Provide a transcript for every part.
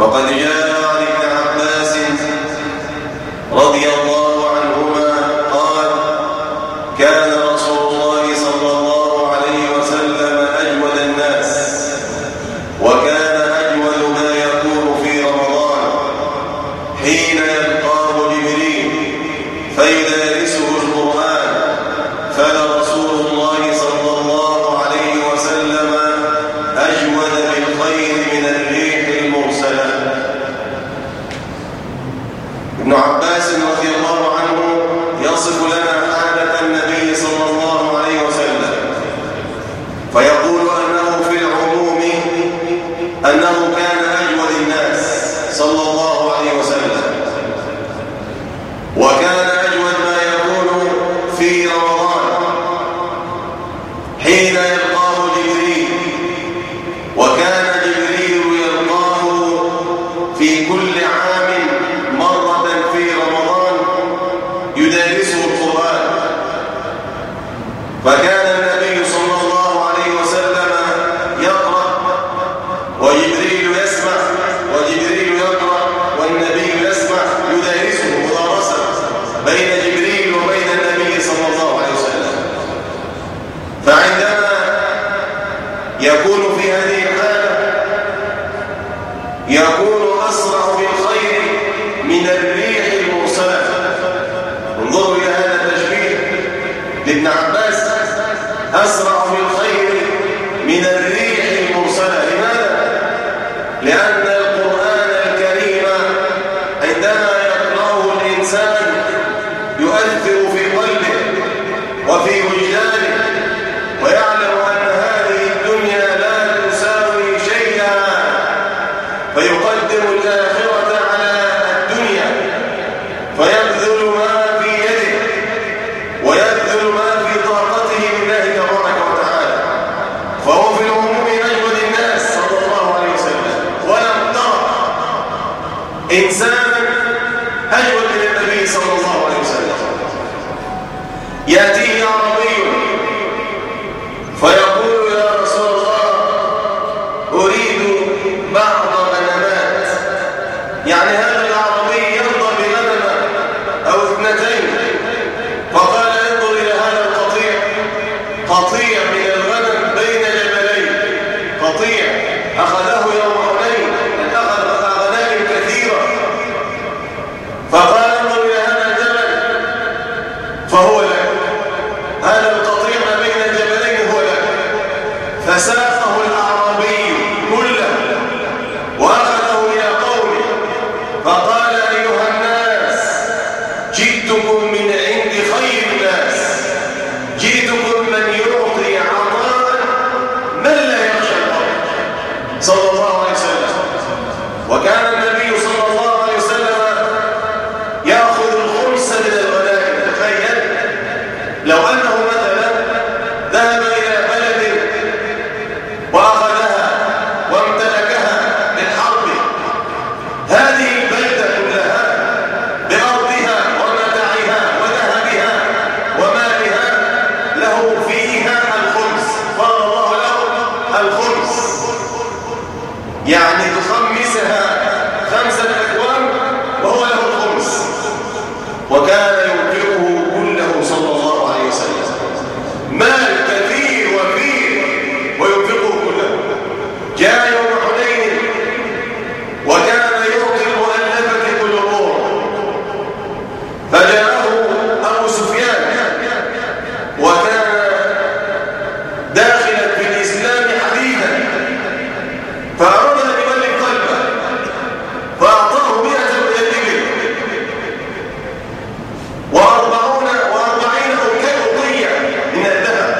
وقد جاء عن ابن عباس رضي الله عنهما قال: كان رسول الله صلى الله عليه وسلم أجود الناس، وكان أجود ما يكون في رمضان حين يلقاه جبريل فيدارسه القرآن، فلرسول الله صلى الله عليه وسلم أجود بالخير من الريح المرسلة. ابن عباس رضي الله عنه يصف لنا حالة النبي صلى الله عليه وسلم، فيقول أنه في العموم أنه كان أجود الناس صلى الله عليه وسلم، وكان أجود ما يكون في رمضان حين يلقاه جبريل، وكان جبريل يلقاه في كل عام مرة في رمضان يدارسه القرآن، فكان النبي صلى الله عليه وسلم يقرأ وجبريل يسمع، وجبريل يقرأ والنبي يسمع، يدارسه مدارسة بين جبريل وبين النبي صلى الله عليه وسلم. فعندما يكون في هذه الحالة يكون أسرع بالخير من الريح المرسلة. انظروا إلى هذا التشبيه لابن عباس: أسرع بالخير من الريح المرسلة. لماذا؟ لأن القرآن الكريم عندما يقرأه الإنسان يؤثر في قلبه وفي وجدانه، ويعلم أن هذه الدنيا لا تساوي شيئا، فيقدم الآخرة على الدنيا، فيبذل ما في يده ويبذل ما في طاقته لله تبارك وتعالى. فهو في العموم أجود الناس صلى الله عليه وسلم، ولم ترى إنسانا أجود من النبي صلى الله عليه وسلم. يأتيه عربي فيقول: يا رسول الله، أريد بعض غنمات. يعني هذا العربي يرضى بغنمة أو اثنتين، فقال: انظر إلى هذا القطيع، قطيع من الغنم بين جبلين، قطيع أخذه يوم حنين، أخذ غنائم كثيرة. فقال: انظر إلى هذا الجبل فهو لك، هذا القطيع ما بين الجبلين هو لك. فساقه الأعرابي كله وأخذه إلى قومه، فقال: أيها الناس، جئتكم من عند خير الناس، جئتكم من يعطي عطاء من لا يخشى الفقر صلى الله عليه وسلم. وكان النبي صلى الله عليه وسلم يأخذ الخمس من الغنائم. تخيل لو أنه مثلا ذهب إلى بلد وأخذها وامتلكها للحرب، هذه البلدة كلها بأرضها ومتاعها وذهبها ومالها له فيها الخمس، قال الله له الخمس، يعني تخمسها 5 أكوام وهو له الخمس. وكان ينفقه كله صلى الله عليه وسلم، مال كثير وفير وينفقه كله. جاء يوم حنين وكان يعطي المؤلفة قلوبهم، فجاءه أبو سفيان وكان داخلا في الإسلام حديثا، فأراد أن يملك قلبه، فأعطاه 100 من الإبل و40 أوقية من الذهب.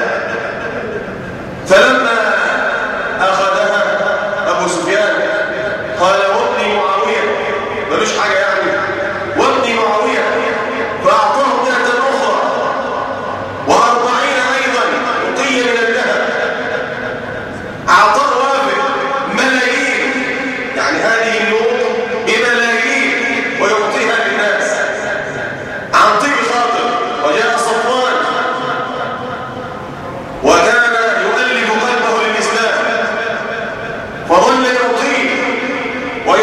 فلما أخذها أبو سفيان قال: وابني معاوية، ملوش حاجة يعني، وابني معاوية. فأعطاه 100 أخرى و40 أيضا أوقية من الذهب. أعطاه وافد ملايين، يعني هذه النور بملايين ويعطيها للناس عن طيب خاطر. وجاء صفوان وكان يؤلف قلبه للإسلام، فظل يعطيه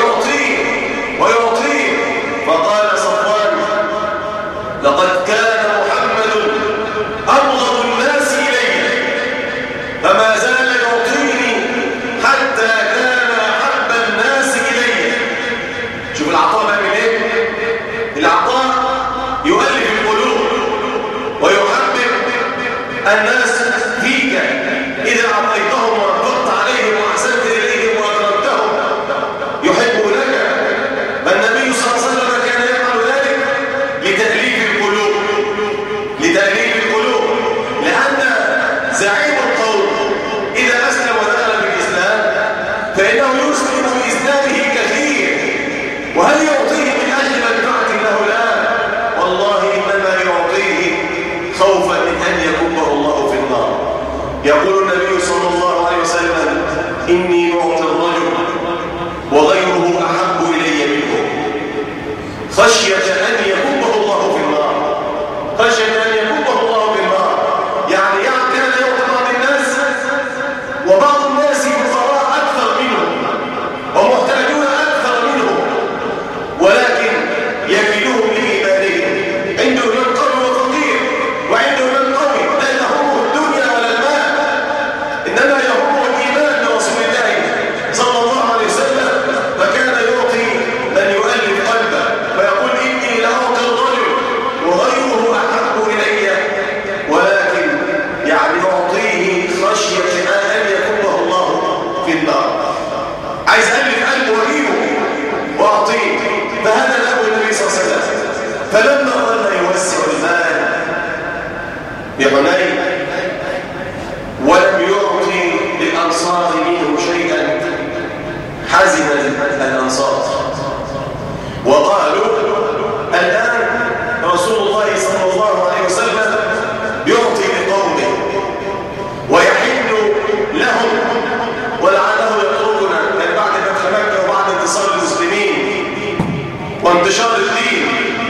فإنه يسلم بإسلامه كثير. وهل يعطيه من أجل منفعة له؟ لا، والله إنما يعطيه خوفا من أن يكبه الله في النار. يقول النبي صلى الله عليه وسلم: إني أعطي الرجل وغيره أحب إلي منه، خشية أن يكبه الله في النار، خشية أن يكبه الله في النار. يعني كان يعطي بعض الناس، وبعض الناس فقراء أكثر منه ومحتاجون أكثر منه، ولكن يكلهم لإيمانهم. عنده من قوي وفقير، وعنده من قوي لا يهمه الدنيا ولا المال، إنما يهمه الإيمان برسول الله صلى الله عليه وسلم. فكان يعطي من يؤلف قلبه، فيقول: إني لأعطي الرجل وغيره أحب إلي، ولكن يعني أعطيه خشية أن يكبه الله في النار. عايز ألف قلبه وأجيبه وأعطيه. فهذا له النبي صلى الله عليه وسلم. فلما ظل يوسع المال بحنين ولم يعطي للأنصار منه شيئا، حزن الأنصار وقالوا: الآن رسول الله صلى الله عليه وسلم يعطي لقومه ويحل لهم، ولعله يتركنا. كان بعد فتح مكة وبعد انتصار المسلمين وانتشار الدين،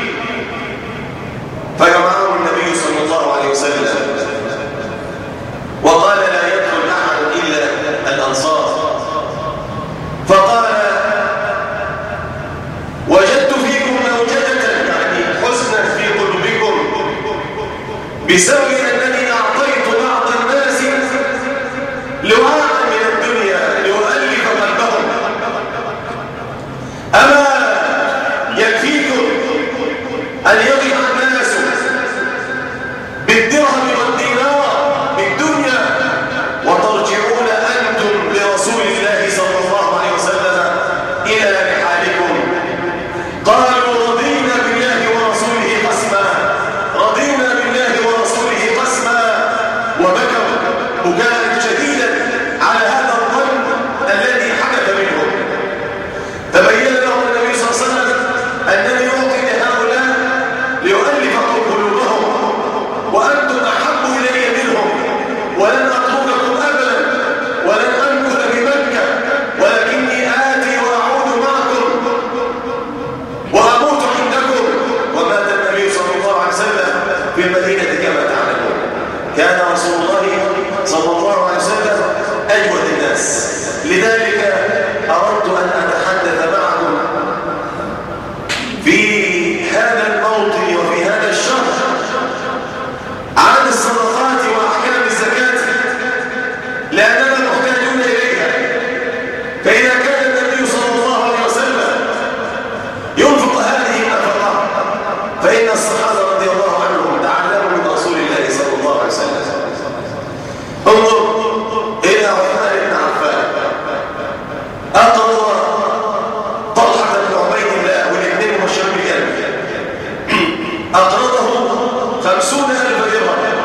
فجمعهم النبي صلى الله عليه وسلم وقال: لا يدخل أحد إلا الأنصار. فقال: وجدت فيكم موجدة، يعني حزنا في قلوبكم، بسبب أنني أعطيت بعض الناس لواء من الدنيا لأؤلف قلبهم. أما يكفيكم أن يضع الناس بالدرهم والدينار بالدنيا وترجعون أنتم برسول الله صلى الله عليه وسلم إلى رحالكم؟ قالوا: رضينا بالله ورسوله قسما، رضينا بالله ورسوله قسما، وبكوا بكاء شديدا على هذا الظن الذي حدث منهم. تبين لهم النبي صلى الله عليه وسلم أنني أعطي لهؤلاء ليؤلف قلوبهم، وأنتم أحب إلي منهم، ولن أترككم أبدا، ولن أمكث بمكة، ولكني آتي وأعود معكم وأموت عندكم. ومات النبي صلى الله عليه وسلم في المدينة كما تعلمون. كان رسول الله صلى الله عليه وسلم أجود الناس. لذلك أردت أن أتحدث معكم في هذا الموطن وفي هذا الشهر عن الصدقات وأحكام الزكاة، لأننا محتاجون إليها. فإذا كان النبي صلى الله عليه وسلم ينفق هذه النفقة، فإن الصحابة رضي الله عنهم تعلموا من رسول الله صلى الله عليه وسلم. انظر إلى عثمان بن عفان، أقرض طلحة بن عبيد الله والاثنين مشهور بالكلمة، أقرضه 50,000 درهم.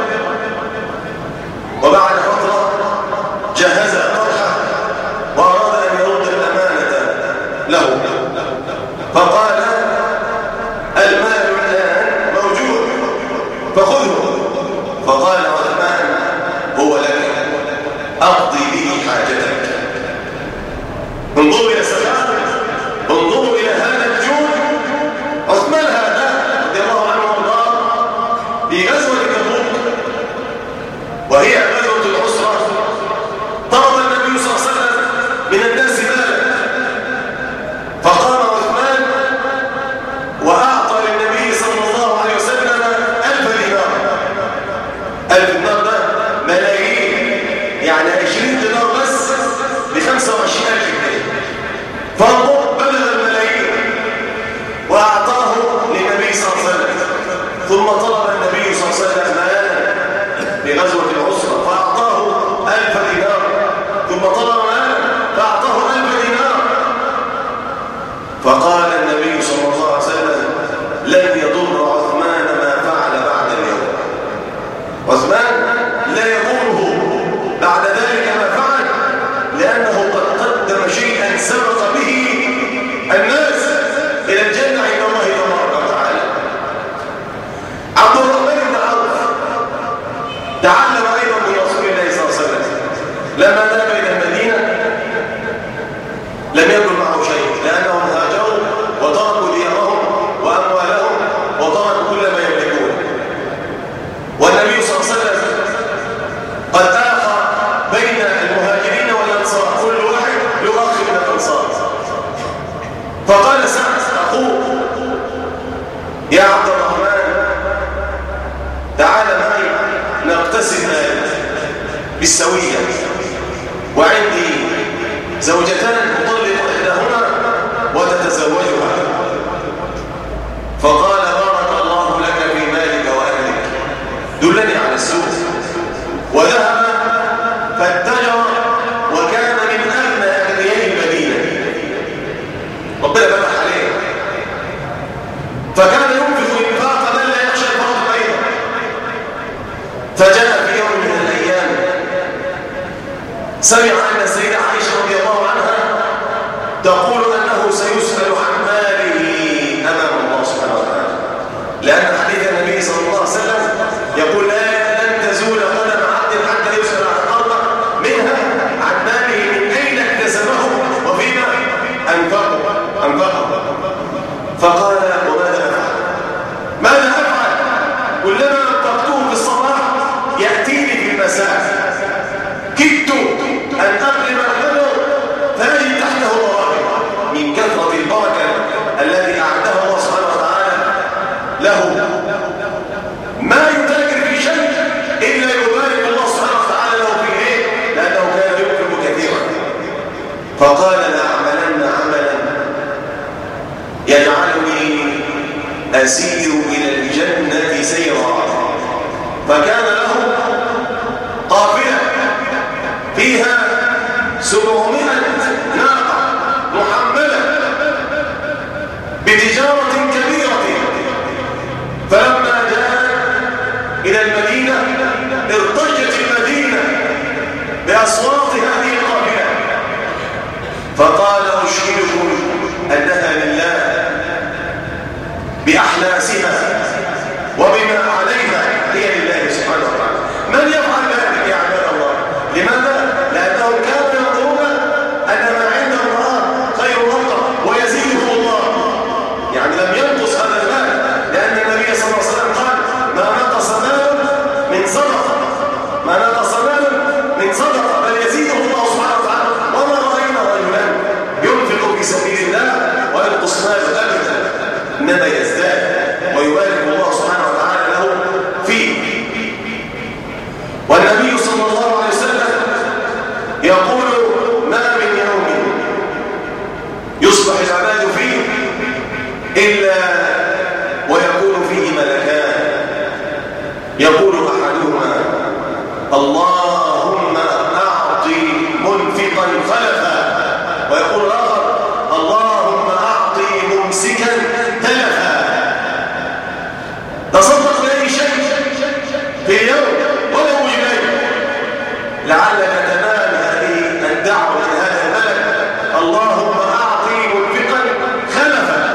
وبعد فترة جهز طلحة وأراد أن يرد الأمانة له، فقال: المال الآن موجود فخذه. فقال عثمان: هو لك، أقضي به حاجتك. انظروا إلى سبحانه، انظروا إلى هذا الجود. عثمان هذا رضي الله عنه وارضاه في غزوة تبوك، وهي غزوة العسرة، طلب النبي صلى الله عليه وسلم من الناس مالا، فقام عثمان لم يكن معه شيء، لأنهم هاجروا وتركوا ديارهم وأموالهم وتركوا كل ما يملكون. والنبي صلى الله عليه وسلم قد آخى بين المهاجرين والأنصار، كل واحد يؤخي من الأنصار. فقال سعد أخوه: يا عبد الرحمن تعال معي نقتسم بالسوية، وعندي زوجتان أطلق إحداهما وتتزوجها. فقال: بارك الله لك في مالك وأهلك، دلني على السوق. وذهب فاتجر وكان من أغنى أغنياء المدينة، ربنا فتح عليه، فكان ينفق انفاقا من لا يخشى الفقر أيضا. فجاء في يوم من الأيام سمع أن السيدة عائشة رضي الله عنها تقول أنه سيسأل عن ماله أمام الله سبحانه وتعالى، لأن حديث النبي صلى الله عليه وسلم يقول: لن تزول قدم عبد حتى يسأل عن أربع، منها عن ماله من أين اكتسبه وفيما أنفقه. فقال: وماذا أفعل؟ ماذا أفعل؟ كلما أنفقته في الصباح يأتيني في المساء، كدت أن أقلب الحجر فأجد تحته ضرائب من كثرة البركة الذي أعدها الله سبحانه وتعالى له. ما يتاجر في شيء إلا يبارك الله سبحانه وتعالى له في إيه؟ لأنه كان يكرم كثيرا. فقال: لأعملن عملا يجعلني أسير إلى الجنة سيرا. فكان له قافلة فيها 700 ناقة محملة بتجارة كبيرة. فلما جاء إلى المدينة ارتجت المدينة بأصوات هذه القافلة. فقال: أشهدكم أنها لله بأحلاسها وبما عليها، هي لله سبحانه وتعالى. من يفعل ذلك يا عباد الله؟ لماذا؟ لأنهم كانوا يقولون أن ما عند الله خير الله ويزيده الله، يعني لم ينقص هذا المال، لأن النبي صلى الله عليه وسلم قال: ما نقص مال من صدقة، ما نقص مال من صدقة بل يزيده الله سبحانه وتعالى. وما رأينا رجلا ينفق في سبيل الله وينقص ماله أبدا، إنما يزداد ويبارك الله سبحانه وتعالى له فيه. والنبي صلى الله عليه وسلم يقول: ما من يوم يصبح العباد فيه إلا ويكون فيه ملكان، يقول أحدهما: اللهم أعطي منفقا خلفا، ويقول الآخر: اللهم أعطي ممسكا تلفا. تصدق بأي شيء في اليوم ولو بجنيه لعلك تنال هذه الدعوة من هذا الملك: اللهم أعطي منفقا خلفا.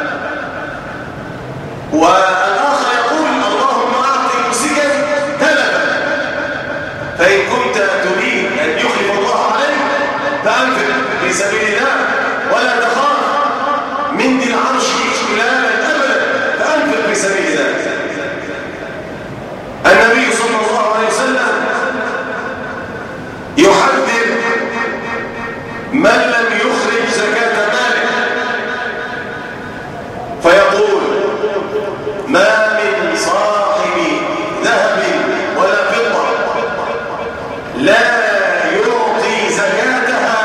والآخر يقول: اللهم أعطي ممسكا تلفا. فإن كنت تريد أن يخلف الله عليك فأنفق في سبيل الله ولا تخاف من ذي العرش إشكالا أبدا، فأنفق في سبيل الله. النبي صلى الله عليه وسلم يحذر من لم يخرج زكاة ماله، فيقول: ما من صاحب ذهب ولا فضة لا يعطي زكاتها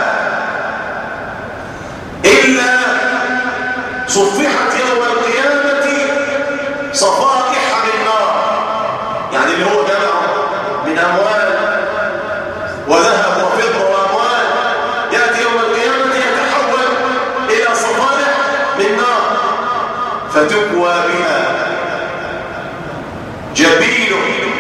إلا صفحت يوم القيامة صفائح من نار. يعني اللي هو جمع من أموال وذهب وفضة وأموال يأتي يوم القيامة يتحول إلى صفائح من نار، فتكوى بها جبينه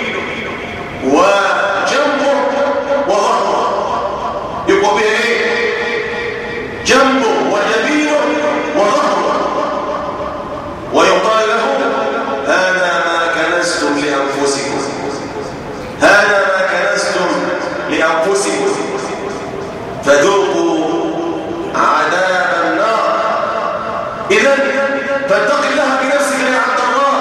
وجنبه وظهره. يكوى بها ايه؟ جنبه وجبينه وظهره. ويقال له: هذا ما كنزتم لأنفسكم، هذا ما كنزتم لأنفسكم، فذوقوا فاتق الله بنفسك يا عبد الله.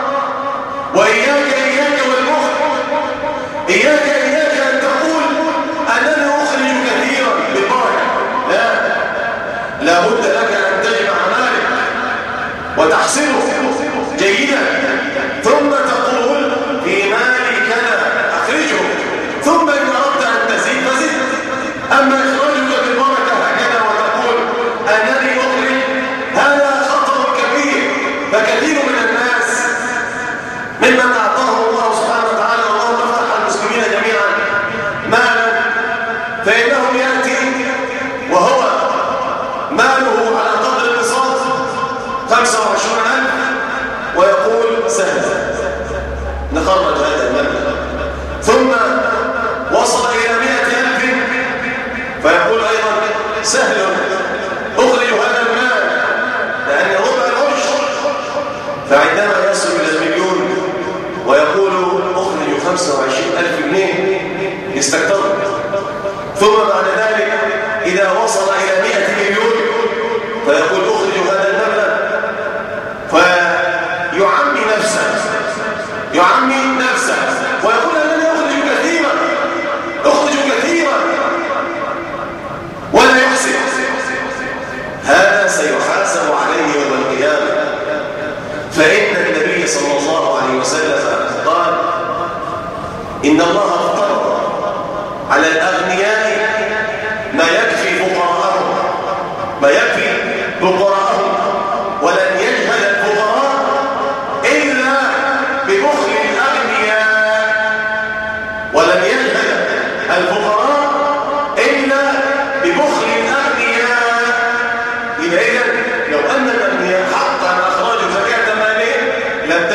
وإياك والبخل. إياك أن تقول أنني أخرج كثيرا بالبركة. لا بد لك أن تجمع مالك وتحسنه جيدا، ثم تقول في مالي كذا أخرجه، ثم إن أردت أن تزيد فزد. أما إخراجك بالبركة هكذا وتقول أنني أخرج، هذا خطر كبير. فكثير من الناس ممن أعطاه الله سبحانه وتعالى، اللهم فرح المسلمين جميعا، مالا، فإنه يأتي وهو ماله على قدر النصاب 25,000 ويقول سهل نخرج هذا المبلغ، ثم وصل إلى 100,000 فيقول أيضا سهل أخرج هذا المال لأن ربع العشر. فعندما يصل إلى 1,000,000 ويقول أخرج 25,000 جنيه يستكتر. ثم بعد ذلك إذا وصل إلى 100,000,000 فيقول أخرج هذا المبلغ، فيعمي نفسه ويقول أنني أخرج كثيرا ولا يحسن. هذا سيحاسب عليه يوم القيامة. فإن النبي صلى الله عليه وسلم قال إن الله افترض على الأغنياء ما يكفي فقراءهم ولن يجهل الفقراء إلا ببخل الأغنياء، ولن يجهل الفقراء إلا ببخل الأغنياء. إذا لو أن الأغنياء حقا أخرجوا زكاة مالهم لن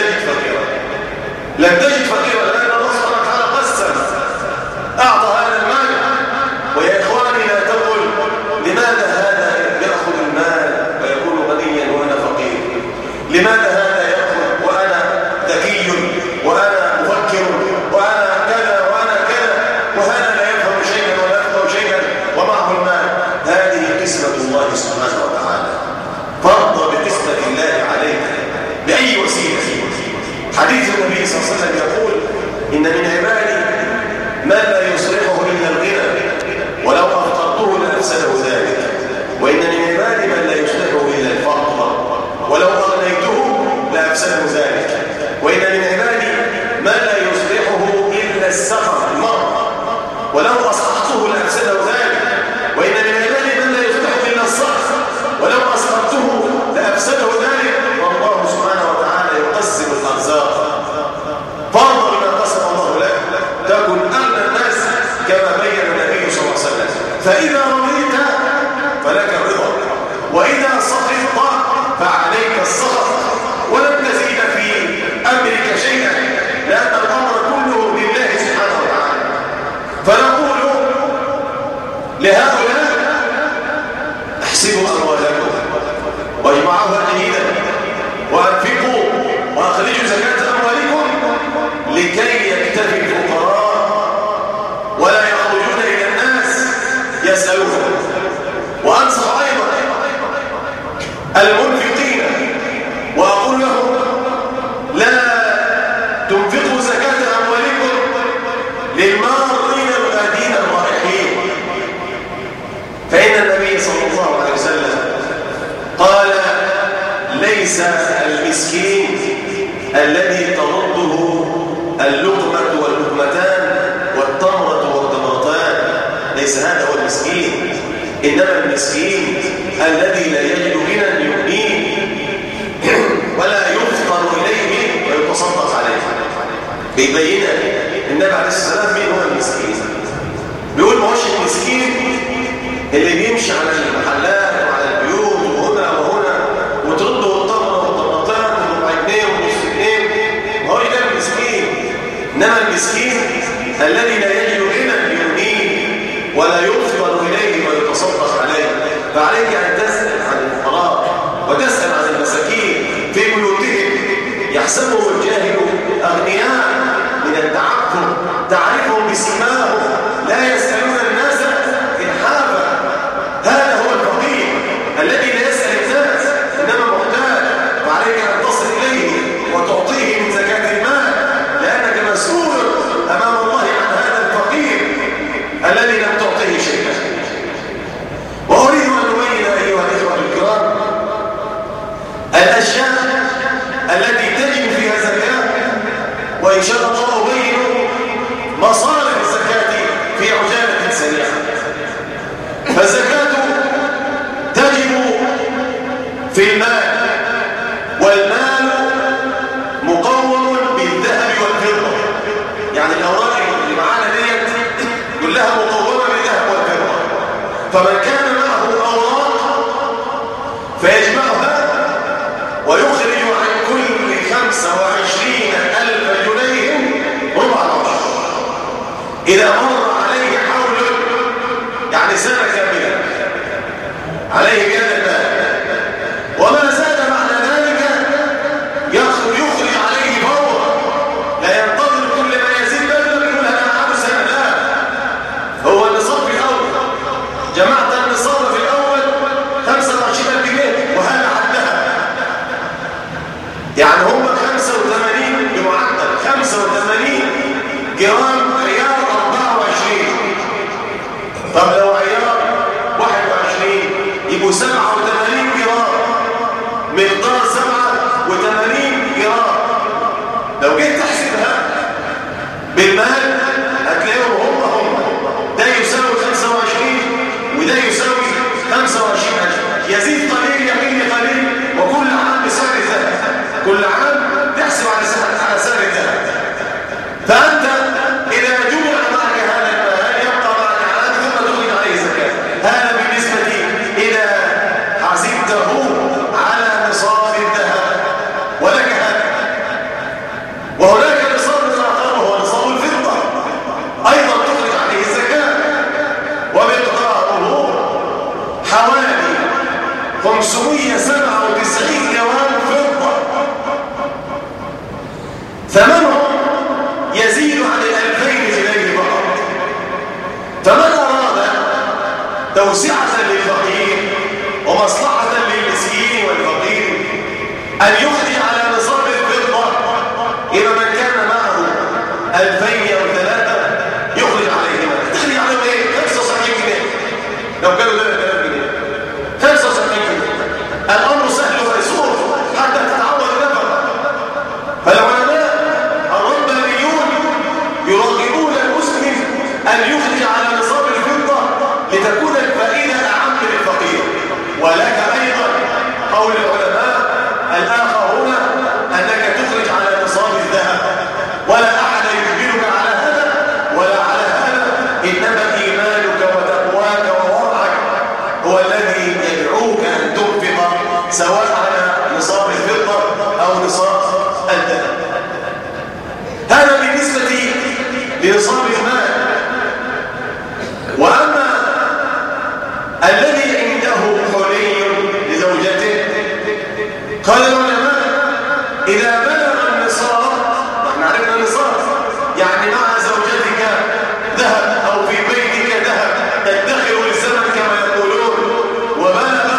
تجد فقيرا، لأن الله سبحانه وتعالى قسم أعطى هذا المال. ويا إخواني لا تقل لماذا هذا يأخذ المال ويكون غنيا وأنا فقير، لماذا هذا يأخذ وأنا ذكي وأنا مفكر وأنا كذا وأنا كذا، وهذا لا يفهم شيئا ولا يفهم شيئا ومعه المال. هذه قسمة الله سبحانه وتعالى، فرض بقسمة الله عليك بأي وسيلة. حديث النبي صلى الله عليه وسلم يقول إن من عبادي ما لا يصلحه إلا الغنى ولو أفطرته لأفسده ذلك، وإن من عبادي من لا يصلحه إلا الفقر ولو أغنيته لأفسده ذلك، وإن من عبادي ما لا يصلحه إلا السخط المرض ولو أصححته لأفسده ذلك، وإن من عبادي من لا يصلحه إلا الصخر ولو أصححته لأفسده ذلك. والله سبحانه وتعالى يقسم الأرزاق، فانظر ما قسم الله لك تكن أغنى الناس كما بين النبي صلى الله عليه وسلم. فإذا رضيت فلك الرضا، وإذا سخطت فعليك السخط، ولن تزيد في أمرك شيئا لأن الأمر كله لله سبحانه وتعالى. فنقول لهؤلاء احسبوا أموالكم واجمعوها جيدا وأنفقوا وأخرجوا زكاة أموالكم لكي يكتفي الفقراء ولا يخرجون إلى الناس يسألون. وأنصح أيضا المنفقين وأقول لهم لا تنفقوا زكاة أموالكم للمارين الغادين الرائحين، فإن النبي صلى الله عليه وسلم قال ليس المسكين الذي ترده اللقمة واللقمتان والتمرة والتمرتان، ليس هذا هو المسكين، إنما المسكين الذي لا يجد غنى يغنيه ولا يفطر إليه ويتصدق عليه. بيبين النبي عليه الصلاة والسلام مين هو المسكين. بيقول ما هوش المسكين اللي بيمشي على المحلات وعلى البيوت وهنا وهنا وترده التمرة والتمرتان وربع جنيه ونص جنيه، ما هوش ده المسكين. إنما المسكين الذي لا يجد غنى يغنيه ولا يفطر إليه ويتصدق عليه. فعليك أن تسأل عن الفقراء وتسأل عن المساكين في بيوتهم يحسبهم الجاهل أغنياء من التعفف، تعرفهم بسيماهم لا يسألون الناس إلحافا. هذا هو الفقير الذي لا يسأل الناس إنما محتاج. وإن شاء الله أبين مصارف الزكاة في عجالة سريعة. فالزكاة تجب في المال، والمال مقوم بالذهب والفضة. يعني الأوراق اللي معانا ديت كلها مقومة بالذهب والفضة. فمن كان معه أوراق فيجمعها ويخرج عن كل 25,000 جنيه ربع العشر. إذا مر عليه حول، يعني سنة كاملة، عليه بهذا المال، وما زاد بعد ذلك يخرج عليه فورا، لا ينتظر كل ما يزيد بدل يقول أنا أعاد سنة. لا، هو النصاب في الأول، جمعت النصاب في الأول 25,000 جنيه وهذا عدها، يعني هم 85 بمعدل 85 جرام عيار 24. طب لو عيار 21 يبقوا 87 جرام، مقدار 87 جرام. لو جيت تحسبها بالمال هتلاقيهم هم ده يساوي 25 وده يساوي 25، يزيد قليل يقل قليل، وكل عام بسعر الذهب، كل عام تحسب على سعر الذهب. فأنت إذا جمع معك هذا المال يبقى معك عام ثم تخرج عليه زكاة. هذا بالنسبة إذا حسبته على نصاب الذهب ولك هذا. وهناك نصاب آخر وهو نصاب الفضة، أيضا تخرج عليه الزكاة، ومقداره حوالي 597 جرام فضة، ثمنهم يزيد عن 2000 جنيه فقط. فمن أراد توسعة للفقير ومصلحة للمسكين والفقير أن يخرج على نصاب الفضة، إذا من كان معه 2000 أو 3 يخرج عليهما. تخرج عليهم إيه؟ 75 جنيه لو كانوا 3000 جنيه، 75 جنيه. الأمر سهل ويسور حتى تتعود النفر. فالعلماء الربانيون يرغبون المسلم أن يخرج على نصاب الفضة لتكون الفائدة أعم للفقير. ولك أيضا قول العلماء الآخرون أنك تخرج على نصاب الذهب، ولا أحد يجبرك على هذا ولا على هذا، إنما إيمانك وتقواك وورعك هو الذي يدعوك أن تنفق سواء على نصاب الفضة أو نصاب الذهب. هذا بالنسبة لنصاب المال. وأما الذي عنده حلي لزوجته، قال العلماء إذا بلغ النصاب، نحن عرفنا النصاب يعني مع زوجتك ذهب أو في بيتك ذهب تدخر للزمن كما يقولون، وبلغ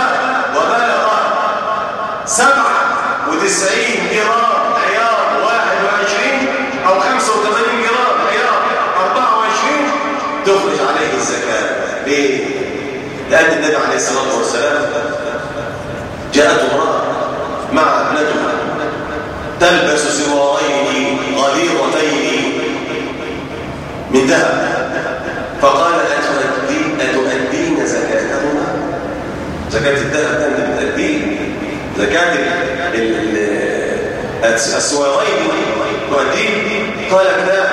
97 جرام عيار 21 أو 85 جرام عيار 24 تخرج عليه الزكاة. ليه؟ لأن النبي عليه الصلاة والسلام جاءته امرأة مع ابنتها تلبس سوارين غليظتين من ذهب، فقال أتؤدين زكاتهما؟ زكاة الذهب ده أنت بتأديه، زكاة السوارين تؤديه؟ قالت لا.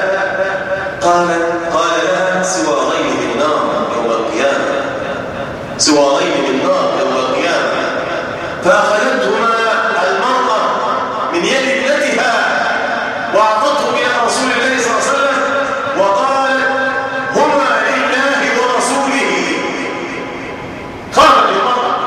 قال لها سوارين من نار يوم القيامة، سوارين من نار يوم القيامة. فأخذتهما المرأة من يد ابنتها وأعطته إلى رسول الله صلى الله عليه وسلم وقال هما لله ورسوله. قامت المرأة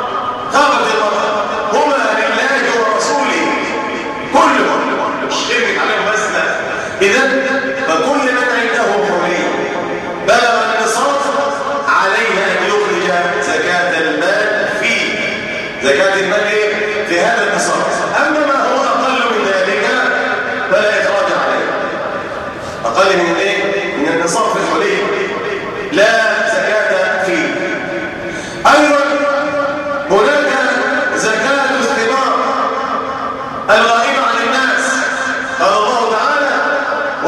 هما لله ورسوله كلهم، مش خيرك عليهم بس. لا، إذن فكل من عنده حرية بلغ النصاب عليه أن يخرج زكاة المال فيه، زكاة المال في هذا النصاب. أما ما هو أقل من ذلك فلا إخراج عليه. أقل من إيه؟ من النصاب في الحلي لا زكاة فيه. أيضا هناك زكاة الثمار الغائبة عن الناس. قال الله تعالى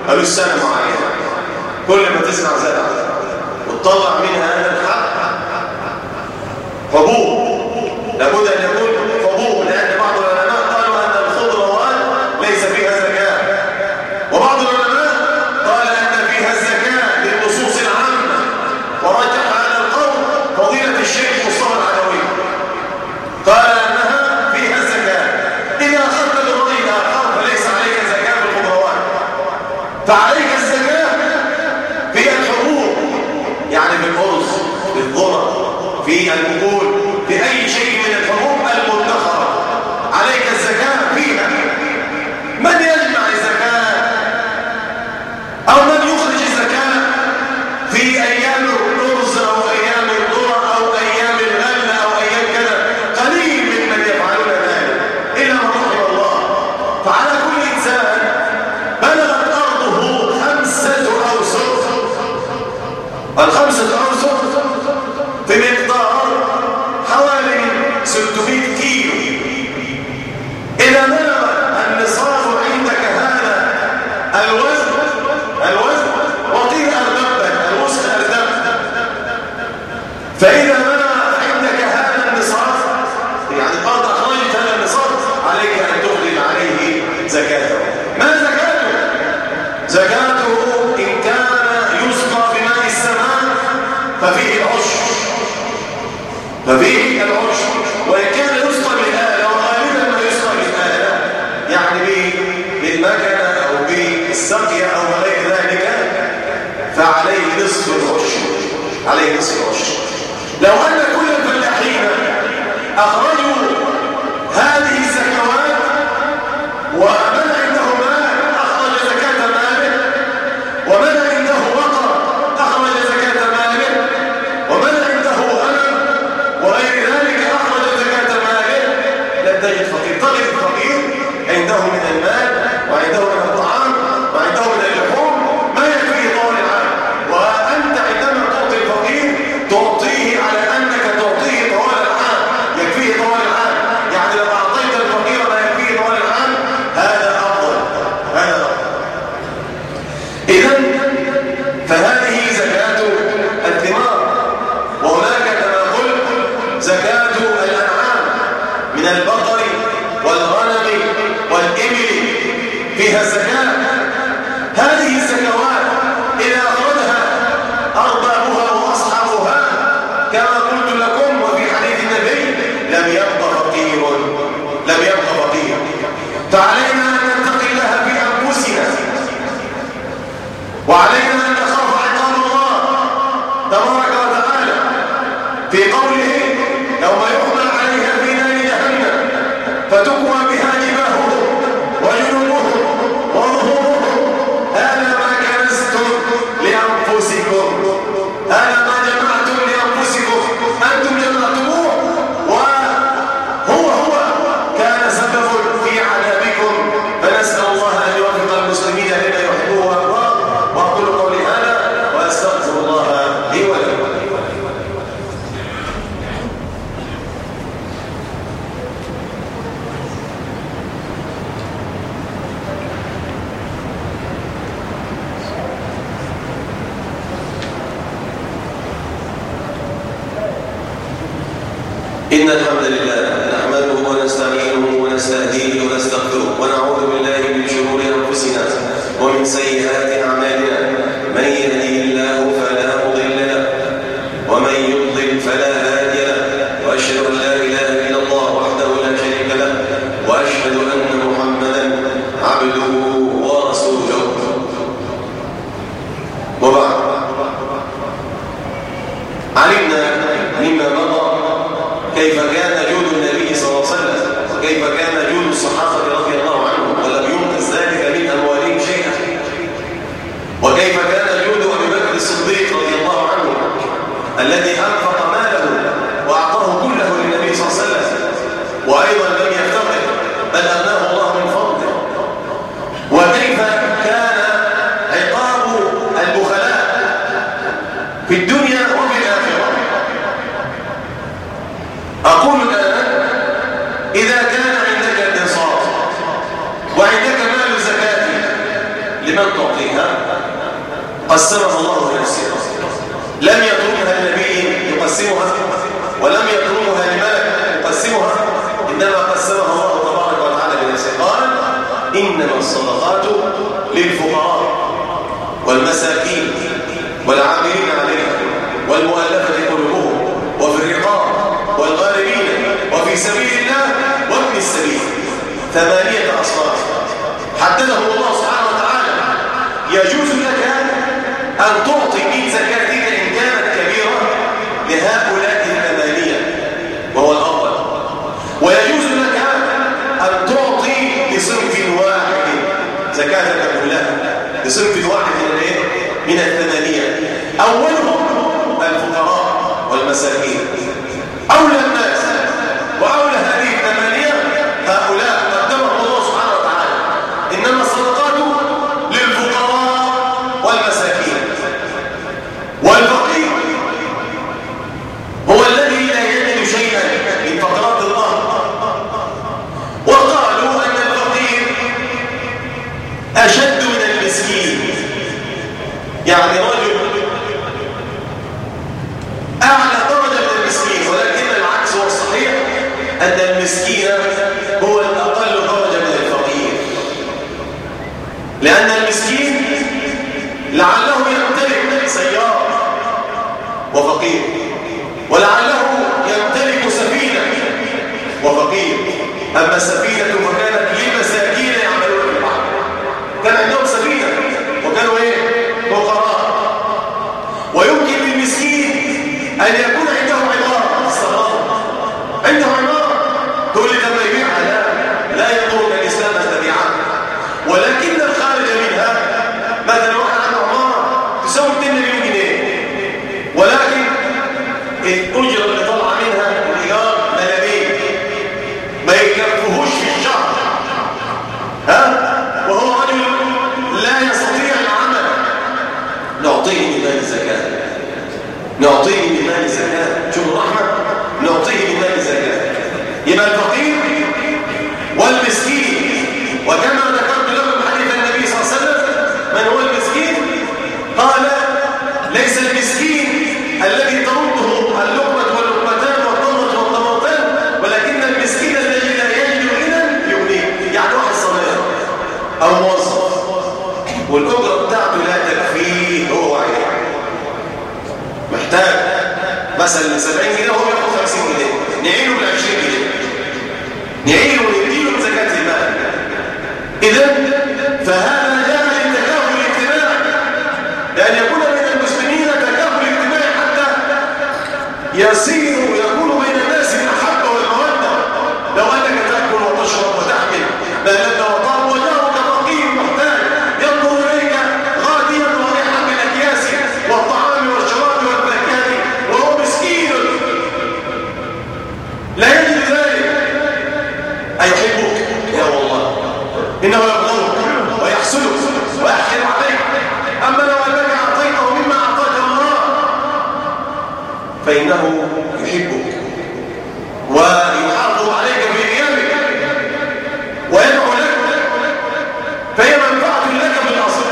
قالوا السنة معينة، كل ما تزرع زرع وتطلع منها هذا الحب حبوب، لابد أن يكون حبوب، لأن بعض العلماء قالوا أن الخضروات ليس فيها زكاة، وبعض العلماء قال أن فيها الزكاة للنصوص العامة، ورجح على القول فضيلة الشيخ مصطفى العدوي قال أنها فيها الزكاة. إذا أخذت بالرأي الآخر فليس عليك زكاة في الخضروات، فعليك الزكاة في الحبوب، يعني في الأرز، في الذرة، في البقول، في أي شيء من الحبوب المدخرة عليك الزكاة فيها. من يجمع الزكاة أو من يخرج الزكاة في أيام الأرز أو أيام الذرة أو أيام الغلة أو أيام كذا؟ قليل ممن يفعلون ذلك إلا من رحم الله. فعلى كل إنسان بلغت أرضه 5 أوسق، ال5 أوسق في مقدار حوالي 600 كيلو. إذا بلغ النصاب عندك هذا الوزن وقيل أردبا، الوسط أردب، فإذا بلغ عندك هذا النصاب، يعني قد أخرجت هذا النصاب، عليك أن تخرج عليه زكاته. ما زكاته؟ زكاته إن كان يسقى بماء السماء ففيه العشر، وإن كان يسقى بالآلة، وغالبا ما يسقى بالآلة يعني بالمكنة أو بالسقية أو غير ذلك، فعليه نصف العشر. لو أن كل الفلاحين أخرجوا هذه الزكوات، ومن عنده مال أخرج زكاة ماله، ومن عنده بقر أخرج زكاة ماله، ومن عنده غنم وغير ذلك أخرج زكاة ماله، لن تجد فقير. تجد الفقير عنده من المال وعنده من الطعام وعنده من اللحوم ما يكفيه طوال العام، وأنت عندما تعطي الفقير تعطيه على أنك تعطيه طوال العام، يكفيه طوال العام. يعني لو أعطيت الفقير ما يكفيه طوال العام هذا أفضل. إذن فهذه زكاة الثمار. وهناك كما قلت زكاة الأنعام من البقر والغنم والإبل، فيها زكاة. هذه الزكوات إذا أخرجها أربابها وأصحابها كما قلت لكم وفي حديث النبي لم يبق فقير. فعلينا أن نتقي الله في أنفسنا، وعلينا أن نخاف عقاب الله تبارك وتعالى في قوله يوم يحمل عليها في نار جهنم فتكوى بها جباههم وجنوبهم وظهورهم هذا ما كنزتم لأنفسكم، هذا ما جمعتم لأنفسكم، أنتم جمعتموه وهو كان سبب في عذابكم. فنسأل الله أن يوفق المسلمين لما يحبه ويرضاه. وأقول قولي هذا وأستغفر الله لي ولكم. إن الحمد لله نحمده ونستعينه ونستهديه ونستغفره ونعوذ بالله من شرور أنفسنا ومن سيئات أعمالنا. من يهده الله فلا مضل له ومن يضلل فلا هادي له، وأشهد أن لا إله إلا الله وحده لا شريك له، وأشهد أن محمدا عبده ورسوله. وبعد، علمنا مما مضى كيف كان جود النبي صلى الله عليه وسلم، وكيف كان جود الصحابة رضي الله عنهم، ولم ينقص ذلك من أموالهم شيئا، وكيف كان جود أبي بكر الصديق رضي الله عنه الذي أنفق ماله وأعطاه كله للنبي صلى الله عليه وسلم، وأيضا لم يفتقر بل أغناه الله من فضله. وكيف كان عقاب البخلاء في الدنيا وفي الآخرة. أقول الآن إذا كان عندك النصاب وعندك مال زكاة لمن تعطيها؟ قسمها الله لنفسه، لم يتركها لنبي يقسمها ولم يتركها لملك يقسمها، إنما قسمها الله تبارك وتعالى بنفسه. قال إنما الصدقات للفقراء والمساكين والعاملين عليها والمؤلفة قلوبهم وفي الرقاب والغارمين وفي سبيل الله وابن السبيل. 8 أصناف حددهم الله سبحانه وتعالى. يجوز لك أن تعطي من زكاتك إن كانت كبيرة لهؤلاء 8 وهو الأفضل، ويجوز لك أن تعطي لصنف واحد زكاتك كلها، لصنف واحد من 8. أولهم الفقراء والمساكين، أولى الناس وأولى هذه 8 هؤلاء قدمهم الله سبحانه وتعالى. إنما الصدقات للفقراء والمساكين، والفقير هو الذي لا يجد شيئا من فقرات الله. وقالوا أن الفقير أشد من المسكين، يعني رجل أعلى درجة من المسكين، ولكن العكس هو الصحيح أن المسكين هو الأقل درجة من الفقير، لأن المسكين لعله يمتلك سيارة وفقير، ولعله يمتلك سفينة وفقير. أما السفينة فكانت لمساكين يعملون في البحر، كان عندهم سفينة وكانوا فقراء. ويمكن للمسكين أن يكون عنده عمارة، عنده عمارة تقول لي لما يبيعها لا يضرك الإسلام أن تبيعها، ولكن الخارج منها مثلا واحد عنده عمارة تساوي 2 مليون جنيه، ولكن الأجرة اللي طالعة منها الإيجار ملايين ما يكفهوش في الشهر، وهو رجل لا يستطيع العمل، نعطيه من مال الزكاة، نعطيه من مال الزكاة. شوف الرحمة، نعطيه من مال الزكاة. يبقى الفقير والمسكين، وكما ذكرت لكم حديث النبي صلى الله عليه وسلم من هو المسكين؟ قال ليس المسكين الذي ترده اللقمة واللقمتان والتمرة والتمرتان، ولكن المسكين الذي لا يجد غنى يغنيه، يعني واحد صغير أو موظف والأجرة بتاعته لا تكفيه، هو عايز محتاج مثلا 70 جنيه وهو ياخد 50 جنيه، نعينه ب 20 جنيه، نعينه ونديله بزكاة المال. إذن فهذا جاء للتكافل الاجتماعي، لأن يكون بين المسلمين تكافل اجتماعي حتى يكون بين الناس المحبة والمودة. لو أنك تأكل وتشرب وتحمل ما لك وطاب وجارك فقير محتاج ينظر إليك غاديا رائحا بالأكياس والطعام والشراب والفاكهة وهو مسكين لا يجد ذلك، أيحبك؟ يا والله إنه يبغضك ويحسدك ويحقد عليك. أما لو أنك أعطيته مما أعطاك الله فإنه يحبك ويحافظ عليك في أيامك ويدعو لك، فهي منفعة لك بالأصل.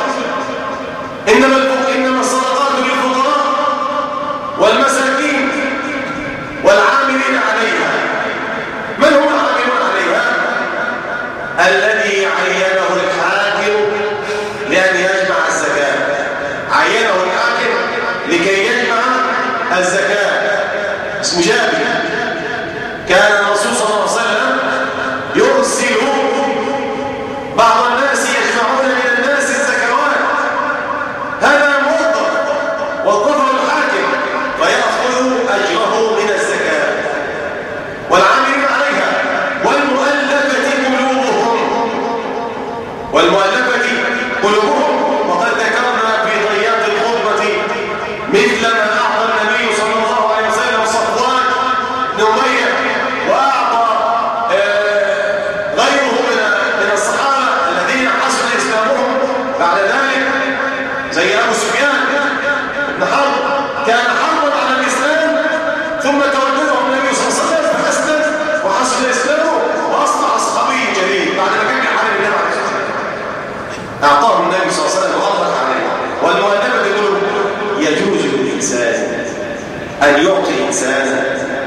إنما الصدقات للفقراء والمساكين والعاملين عليها. من هم العاملون عليها؟ الذي عينه الحاكم لأن يجمع الزكاة، عينه الحاكم لكي يجمع الزكاة، اسمه جابر. كان الرسول صلى الله عليه وسلم يرسل بعض الناس يجمعون من الناس الزكوات، هذا موظف وظفه الحاكم فيأخذ أجره من الزكاة، والعاملين عليها والمؤلفة قلوبهم. وقد ذكرنا في ضيات الخطبة مثل ما أعطى النبي صلى الله عليه وسلم صفوان بن أمية، وأعطى غيره من الصحابة الذين حسن إسلامهم بعد ذلك، زي أبو سفيان بن حرب كان حربا على الإسلام ثم توجده النبي صلى الله عليه وسلم فأسلم وحسن إسلامه وأصبح صحابي جليل بعد ما كان حال النبي عليه الصلاة والسلام. أعطاه النبي صلى الله عليه وسلم وأطلق عليه. والمؤلفة يقول يجوز للإنسان أن يعطي إنسانا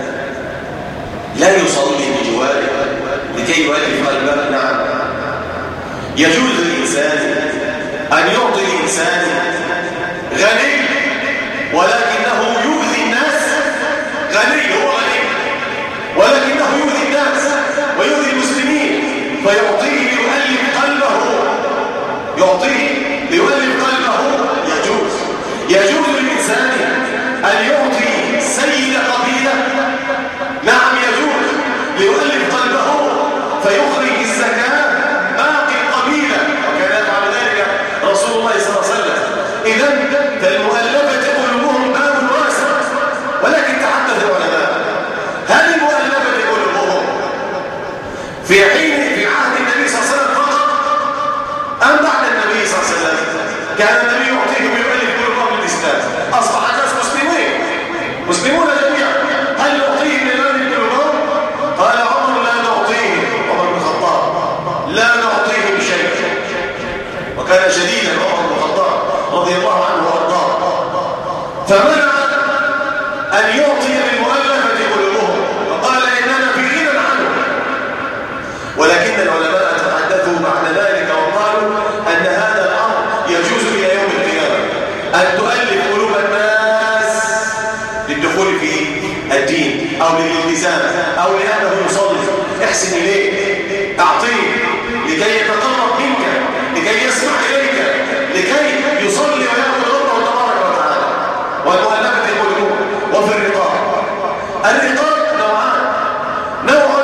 لا يصلي بجواره لكي يؤلف قلبه. نعم، يجوز للإنسان أن يعطي الإنسان غني ولكنه يؤذي الناس. غني هو غني ولكنه يؤذي الناس ويؤذي المسلمين، فيعطيه ليؤلف قلبه، يعطيه ليؤلف قلبه. يجوز للإنسان أن يعطي سيد قبيلة. نعم يجوز، ليؤلف قلبه فيخرج الزكاة باقي القبيلة، وكان يفعل ذلك رسول الله صلى الله عليه وسلم. إذن فالمؤلفة قلوبهم باب واسع، ولكن تحدث العلماء هل المؤلفة قلوبهم في عهد النبي صلى الله عليه وسلم فقط أم بعد النبي صلى الله عليه وسلم؟ كان النبي يعطيهم ويؤلف قلوبهم للإسلام، أصبح الناس مسلمون جميعا. هل نعطيهم لمن قلوبهم؟ قال عمر لا نعطيهم، عمر بن الخطاب لا نعطيهم شيء، وكان شديدا عمر بن الخطاب رضي الله عنه وارضاه، فمنع أن يعطي للمؤلفة قلوبهم وقال إننا في غنى عنه. ولكن العلماء تحدثوا بعد ذلك وقالوا أن هذا الأمر يجوز إلى يوم القيامة، أن تؤلف قلوب الناس للدخول في الدين أو للالتزام أو لأنه يصلي. احسن إليه، أعطيه لكي يتقرب منك، لكي يسمع إليك، لكي يصلي ويأخذ ربه تبارك وتعالى. والمؤلفة القلوب. وفي الرقاب نوعان: نوع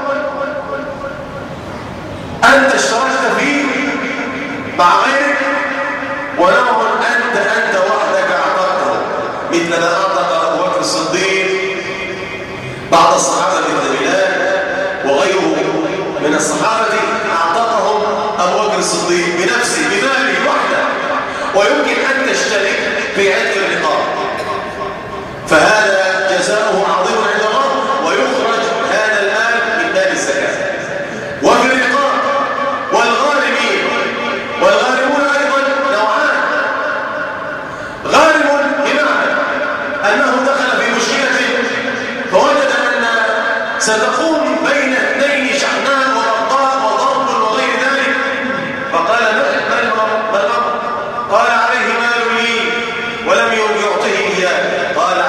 أنت اشتركت فيه مع غيرك، ونوع أنت وحدك أعطته، مثل ما أعطى أبو بكر الصديق بعض الصحابة مثل بلال وغيره من الصحابة، أعطتهم أبو بكر الصديق بنفسه بماله وحده. ويمكن أن تشترك في عتق الرقاب، فهذا جزاؤه عظيم عند الله، ويخرج هذا المال من مال الزكاة. وفي الرقاب والغارمون أيضا نوعان: غارم بمعنى أنه دخل في مشكلة فوجد أن ستقوم بين اثنين شحناء وبغضاء وضرب وغير ذلك، فقال ما الأمر؟ قال عليه مال لي ولم يعطه إياه، قال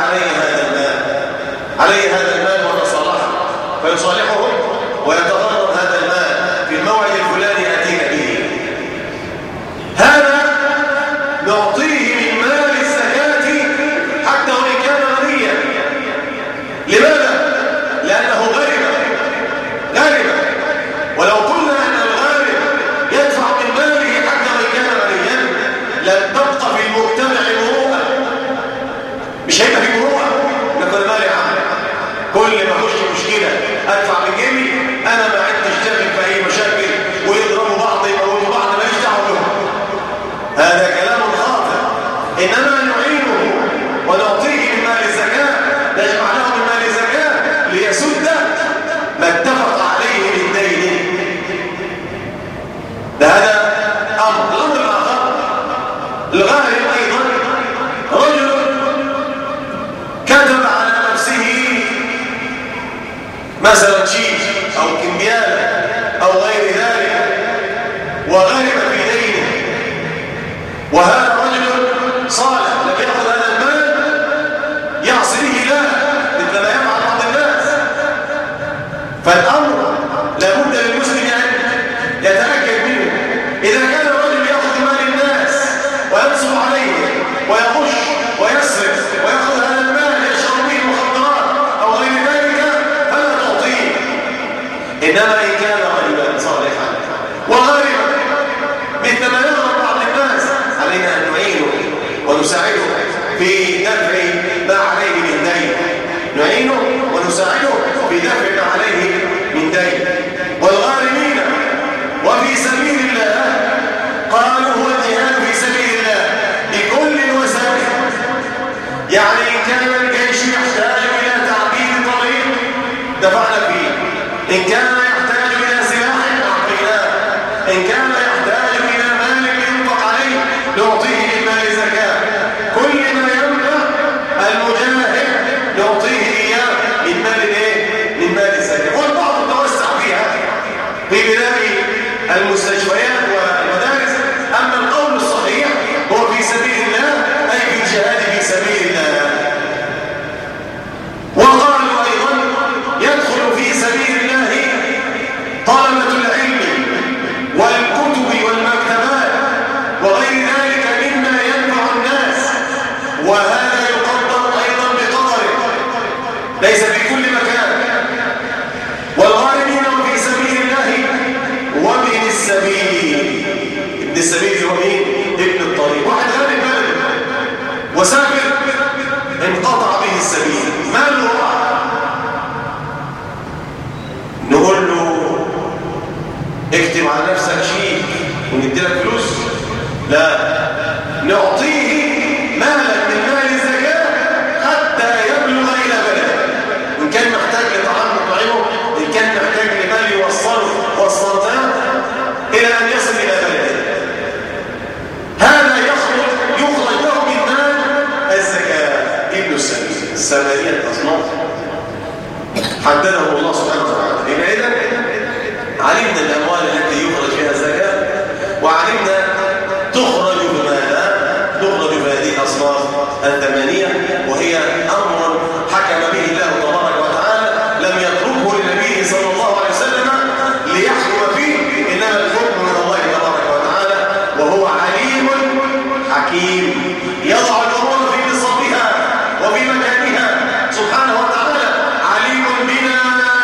عليه هذا المال ونصالحه، فيصالحه ويتغرب هذا المال في الموعد الفلاني أتينا به. هذا نعطيه من مال الزكاة حتى وإن كان غنيا. لماذا؟ لأنه غارب. ولو قلنا أن الغارب يدفع من ماله حتى وإن كان غنيا لن تبقى في المجتمع مروءة، مش هيبقى في مروءة. نقول مالي عام، كل ما اخش مشكلة أدفع من جيبي، أنا ما عدتش اشتغل في أي مشاكل ويضربوا بعض يموتوا بعض، ما يشتعوا بهم. هذا كلام خاطئ. إنما نعينه ونعطيه من مال الزكاة، نجمع له من مال الزكاة ليسد ما اتفق عليه من دين. هذا الأمر الآخر: الغارب أيضا رجل كتب على نفسه مثلا شيء أو كمبيالة أو غير ذلك وغرم في دينه، وهذا رجل صالح لم يأخذ هذا المال يعصي به الله مثل ما يفعل بعض الناس. فالأمر لابد للمسلم أن يتأكد منه. إذا كان الرجل يأخذ مال الناس وينصب عليه ويغش ويسرق ويأخذ هذا المال يشرب به المخدرات أو غير ذلك فلا تعطيه. إنما إن كان رجلا صالحا وغاربا مثل ما يغرب بعض الناس، علينا أن نعينه ونساعده في دفع ما عليه من دين. نعينه ونساعده في دفع ما عليه من دين. والغارمين وفي سبيل الله قالوا هو الجهاد في سبيل الله بكل وسائل. يعني إن كان الجيش يحتاج إلى تعبيد طريق دفعنا فيه، إن كان يحتاج إلى سلاح أعطيناه، إن كان يحتاج إلى مال السبيل هو مين؟ ابن الطريق. واحد غني بلد وسافر انقطع به السبيل، ماله راح؟ نقول له اكتب على نفسك شيء وندي لك فلوس؟ لا، نعطيه مالا من مال الزكاة حتى يبلغ إلى بلده. إن كان محتاج لطعام نطعمه، إن كان محتاج لمال وصلناه إلى أن يصل إلى بلده. هذا يخرج له من مال الزكاة. ابن السبيل 8 أصناف حددهم الله سبحانه وتعالى. إذن علمنا الأموال التي يخرج فيها الزكاة، وعلمنا تخرج بماذا؟ تخرج بهذه الأصناف 8، وهي أمر حكم به الله تبارك وتعالى، لم يتركه لنبيه صلى الله عليه وسلم ليحكم فيه، إنما الحكم من الله تبارك وتعالى، وهو عليم حكيم يضع الأمور في نصابها وفي مكانها سبحانه وتعالى، عليم بنا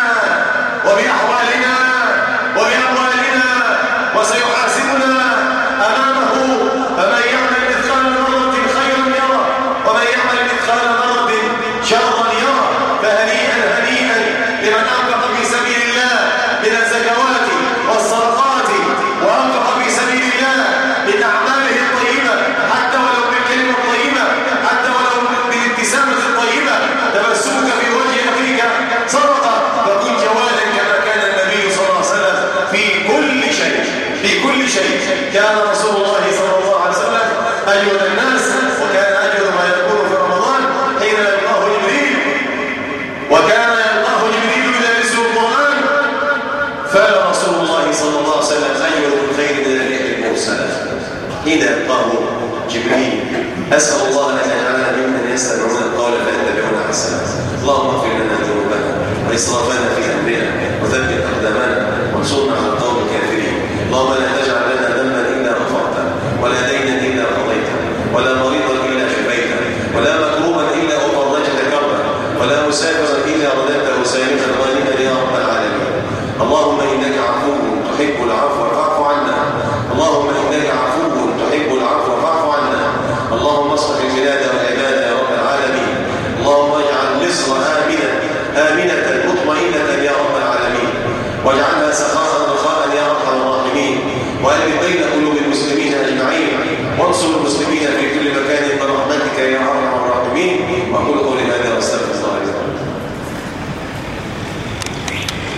وبأحوالنا وبأموالنا، وسيحاسبنا أمامه. فمن يعمل مثقال ذرة خيرا يرى، ومن يعمل مثقال ذرة شرا يرى. فهنيئا هنيئا لمن أنفق في سبيل الله من الزكوات والصدقات، وأنفق في سبيل الله من أعماله الطيبة، حتى ولو بالكلمة الطيبة، حتى ولو بالابتسامة الطيبة. تبسمك في وجه أخيك صدقة، فكن جوادا كما كان النبي صلى الله عليه وسلم في كل شيء. في كل شيء كان رسول الله صلى الله عليه وسلم أجود الناس، وكان أجود ما يكون في رمضان حين يلقاه جبريل، وكان يلقاه جبريل يدرسه القرآن، فرسول الله صلى الله عليه وسلم أجود بالخير من الريح المرسلة حين يلقاه جبريل. أسأل الله أن يجعلنا ممن يستمعون القول فيتبعون أحسنه. اللهم اغفر لنا ذنوبنا وإسرافنا في أمرنا، وثبت أقدامنا وانصرنا على القوم الكافرين. اللهم لا تجعل لنا ذنبا إلا غفرته، ولا دينا إلا قضيته، ولا مريضا إلا شفيته، ولا مكروبا إلا فرجت كربه، ولا مسافرا إلا رددته سالما